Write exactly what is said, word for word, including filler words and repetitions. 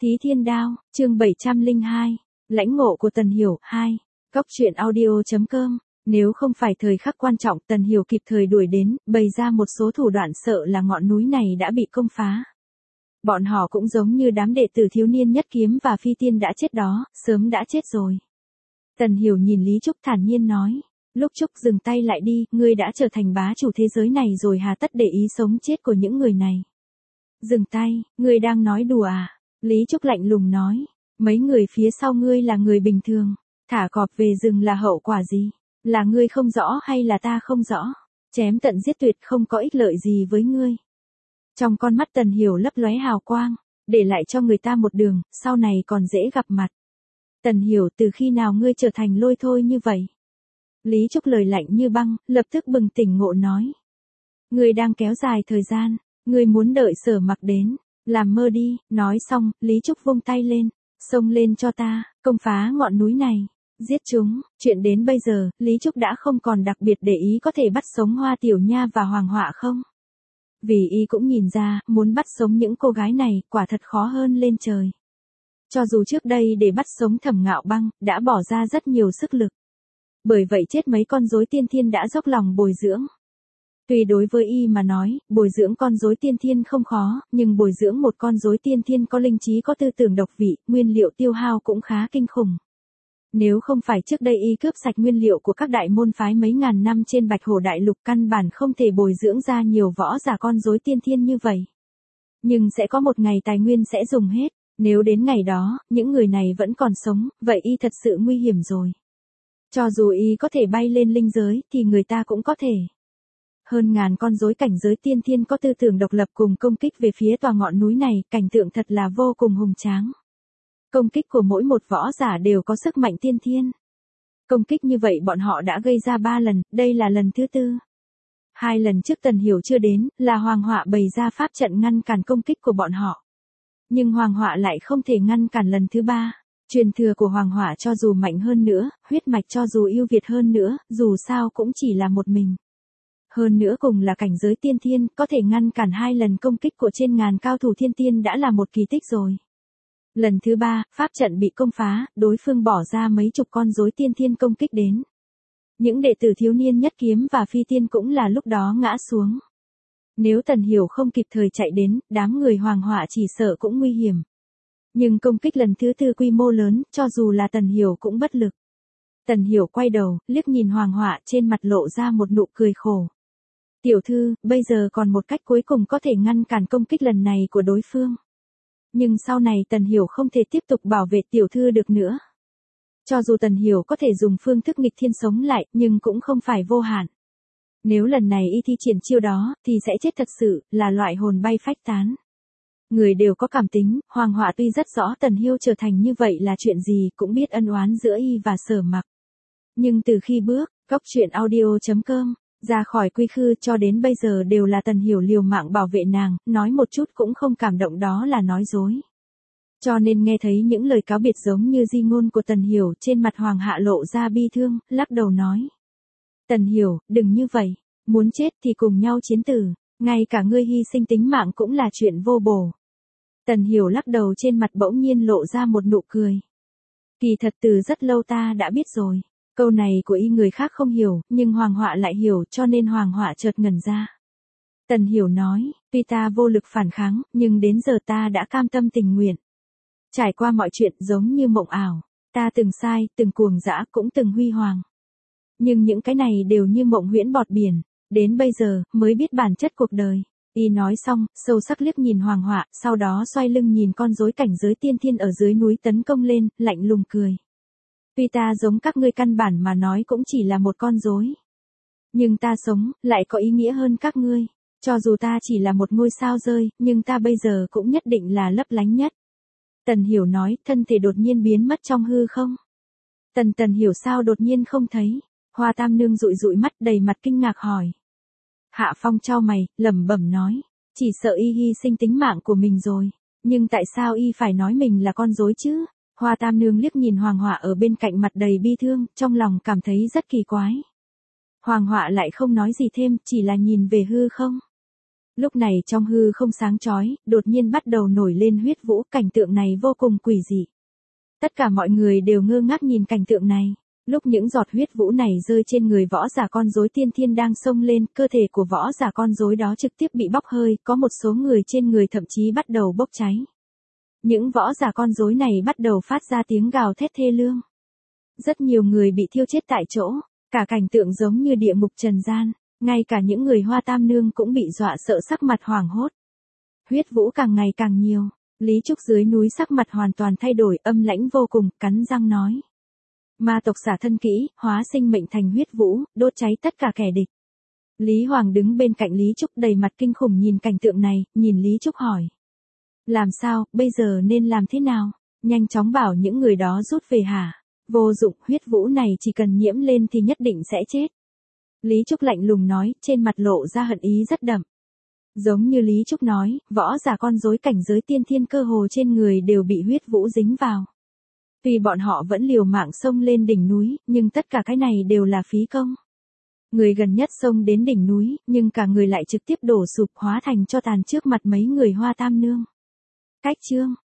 Thí Thiên Đao, chương bảy trăm lẻ hai, lãnh ngộ của Tần Hiểu, hai. Cốc truyện audio chấm com, nếu không phải thời khắc quan trọng Tần Hiểu kịp thời đuổi đến, bày ra một số thủ đoạn sợ là ngọn núi này đã bị công phá. Bọn họ cũng giống như đám đệ tử thiếu niên nhất kiếm và phi tiên đã chết đó, sớm đã chết rồi. Tần Hiểu nhìn Lý Trúc thản nhiên nói, lúc Trúc dừng tay lại đi, ngươi đã trở thành bá chủ thế giới này rồi hà tất để ý sống chết của những người này. Dừng tay, ngươi đang nói đùa à? Lý Trúc lạnh lùng nói, mấy người phía sau ngươi là người bình thường, thả cọp về rừng là hậu quả gì? Là ngươi không rõ hay là ta không rõ? Chém tận giết tuyệt không có ích lợi gì với ngươi. Trong con mắt Tần Hiểu lấp lóe hào quang, để lại cho người ta một đường, sau này còn dễ gặp mặt. Tần Hiểu, từ khi nào ngươi trở thành lôi thôi như vậy? Lý Trúc lời lạnh như băng, lập tức bừng tỉnh ngộ nói. Ngươi đang kéo dài thời gian, ngươi muốn đợi Sở Mặc đến, làm mơ đi. Nói xong, Lý Trúc vung tay lên, xông lên cho ta, công phá ngọn núi này, giết chúng. Chuyện đến bây giờ, Lý Trúc đã không còn đặc biệt để ý có thể bắt sống Hoa Tiểu Nha và Hoàng Họa không. Vì y cũng nhìn ra, muốn bắt sống những cô gái này, quả thật khó hơn lên trời. Cho dù trước đây để bắt sống Thẩm Ngạo Băng, đã bỏ ra rất nhiều sức lực. Bởi vậy chết mấy con rối tiên thiên đã dốc lòng bồi dưỡng. Tuy đối với y mà nói, bồi dưỡng con rối tiên thiên không khó, nhưng bồi dưỡng một con rối tiên thiên có linh trí có tư tưởng độc vị, nguyên liệu tiêu hao cũng khá kinh khủng. Nếu không phải trước đây y cướp sạch nguyên liệu của các đại môn phái mấy ngàn năm trên Bạch Hổ Đại Lục, căn bản không thể bồi dưỡng ra nhiều võ giả con rối tiên thiên như vậy. Nhưng sẽ có một ngày tài nguyên sẽ dùng hết, nếu đến ngày đó, những người này vẫn còn sống, vậy y thật sự nguy hiểm rồi. Cho dù y có thể bay lên linh giới, thì người ta cũng có thể. Hơn ngàn con rối cảnh giới tiên thiên có tư tưởng độc lập cùng công kích về phía tòa ngọn núi này, cảnh tượng thật là vô cùng hùng tráng. Công kích của mỗi một võ giả đều có sức mạnh tiên thiên. Công kích như vậy bọn họ đã gây ra ba lần, đây là lần thứ tư. Hai lần trước Tần Hiểu chưa đến, là Hoàng Họa bày ra pháp trận ngăn cản công kích của bọn họ. Nhưng Hoàng Họa lại không thể ngăn cản lần thứ ba. Truyền thừa của Hoàng Họa cho dù mạnh hơn nữa, huyết mạch cho dù ưu việt hơn nữa, dù sao cũng chỉ là một mình. Hơn nữa cùng là cảnh giới tiên thiên, có thể ngăn cản hai lần công kích của trên ngàn cao thủ thiên tiên đã là một kỳ tích rồi. Lần thứ ba, pháp trận bị công phá, đối phương bỏ ra mấy chục con rối tiên thiên công kích đến. Những đệ tử thiếu niên nhất kiếm và phi tiên cũng là lúc đó ngã xuống. Nếu Tần Hiểu không kịp thời chạy đến, đám người Hoàng Họa chỉ sợ cũng nguy hiểm. Nhưng công kích lần thứ tư quy mô lớn, cho dù là Tần Hiểu cũng bất lực. Tần Hiểu quay đầu, liếc nhìn Hoàng Họa, trên mặt lộ ra một nụ cười khổ. Tiểu thư, bây giờ còn một cách cuối cùng có thể ngăn cản công kích lần này của đối phương. Nhưng sau này Tần Hiểu không thể tiếp tục bảo vệ tiểu thư được nữa. Cho dù Tần Hiểu có thể dùng phương thức nghịch thiên sống lại, nhưng cũng không phải vô hạn. Nếu lần này y thi triển chiêu đó, thì sẽ chết thật sự, là loại hồn bay phách tán. Người đều có cảm tính, Hoàng Họa tuy rất rõ Tần Hiêu trở thành như vậy là chuyện gì, cũng biết ân oán giữa y và Sở Mặc. Nhưng từ khi bước, cốc truyện audio chấm com, ra khỏi quy khư cho đến bây giờ đều là Tần Hiểu liều mạng bảo vệ nàng, nói một chút cũng không cảm động đó là nói dối. Cho nên nghe thấy những lời cáo biệt giống như di ngôn của Tần Hiểu, trên mặt Hoàng Hạ lộ ra bi thương, lắc đầu nói. Tần Hiểu, đừng như vậy, muốn chết thì cùng nhau chiến tử, ngay cả ngươi hy sinh tính mạng cũng là chuyện vô bổ. Tần Hiểu lắc đầu, trên mặt bỗng nhiên lộ ra một nụ cười. Kỳ thật từ rất lâu ta đã biết rồi. Câu này của y người khác không hiểu, nhưng Hoàng Họa lại hiểu, cho nên Hoàng Họa chợt ngẩn ra. Tần Hiểu nói, tuy ta vô lực phản kháng, nhưng đến giờ ta đã cam tâm tình nguyện. Trải qua mọi chuyện giống như mộng ảo, ta từng sai, từng cuồng dã, cũng từng huy hoàng. Nhưng những cái này đều như mộng huyễn bọt biển, đến bây giờ mới biết bản chất cuộc đời. Y nói xong, sâu sắc liếc nhìn Hoàng Họa, sau đó xoay lưng nhìn con rối cảnh giới tiên thiên ở dưới núi tấn công lên, lạnh lùng cười. Tuy ta giống các ngươi căn bản mà nói cũng chỉ là một con rối. Nhưng ta sống, lại có ý nghĩa hơn các ngươi. Cho dù ta chỉ là một ngôi sao rơi, nhưng ta bây giờ cũng nhất định là lấp lánh nhất. Tần Hiểu nói, thân thể đột nhiên biến mất trong hư không. Tần Tần Hiểu sao đột nhiên không thấy. Hoa Tam Nương dụi dụi mắt đầy mặt kinh ngạc hỏi. Hạ Phong chau mày, lẩm bẩm nói. Chỉ sợ y hy sinh tính mạng của mình rồi. Nhưng tại sao y phải nói mình là con rối chứ? Hoa Tam Nương liếc nhìn Hoàng Họa ở bên cạnh mặt đầy bi thương, trong lòng cảm thấy rất kỳ quái. Hoàng Họa lại không nói gì thêm, chỉ là nhìn về hư không. Lúc này trong hư không sáng chói, đột nhiên bắt đầu nổi lên huyết vũ, cảnh tượng này vô cùng quỷ dị. Tất cả mọi người đều ngơ ngác nhìn cảnh tượng này. Lúc những giọt huyết vũ này rơi trên người võ giả con rối tiên thiên đang xông lên, cơ thể của võ giả con rối đó trực tiếp bị bốc hơi, có một số người trên người thậm chí bắt đầu bốc cháy. Những võ giả con rối này bắt đầu phát ra tiếng gào thét thê lương. Rất nhiều người bị thiêu chết tại chỗ, cả cảnh tượng giống như địa ngục trần gian, ngay cả những người Hoa Tam Nương cũng bị dọa sợ sắc mặt hoảng hốt. Huyết vũ càng ngày càng nhiều, Lý Trúc dưới núi sắc mặt hoàn toàn thay đổi, âm lãnh vô cùng, cắn răng nói. Ma tộc xả thân kỹ, hóa sinh mệnh thành huyết vũ, đốt cháy tất cả kẻ địch. Lý Hoàng đứng bên cạnh Lý Trúc đầy mặt kinh khủng nhìn cảnh tượng này, nhìn Lý Trúc hỏi. Làm sao, bây giờ nên làm thế nào? Nhanh chóng bảo những người đó rút về hả? Vô dụng, huyết vũ này chỉ cần nhiễm lên thì nhất định sẽ chết. Lý Trúc lạnh lùng nói, trên mặt lộ ra hận ý rất đậm. Giống như Lý Trúc nói, võ giả con rối cảnh giới tiên thiên cơ hồ trên người đều bị huyết vũ dính vào. Tuy bọn họ vẫn liều mạng xông lên đỉnh núi, nhưng tất cả cái này đều là phí công. Người gần nhất xông đến đỉnh núi, nhưng cả người lại trực tiếp đổ sụp hóa thành tro tàn trước mặt mấy người Hoa Tam Nương. Cách chương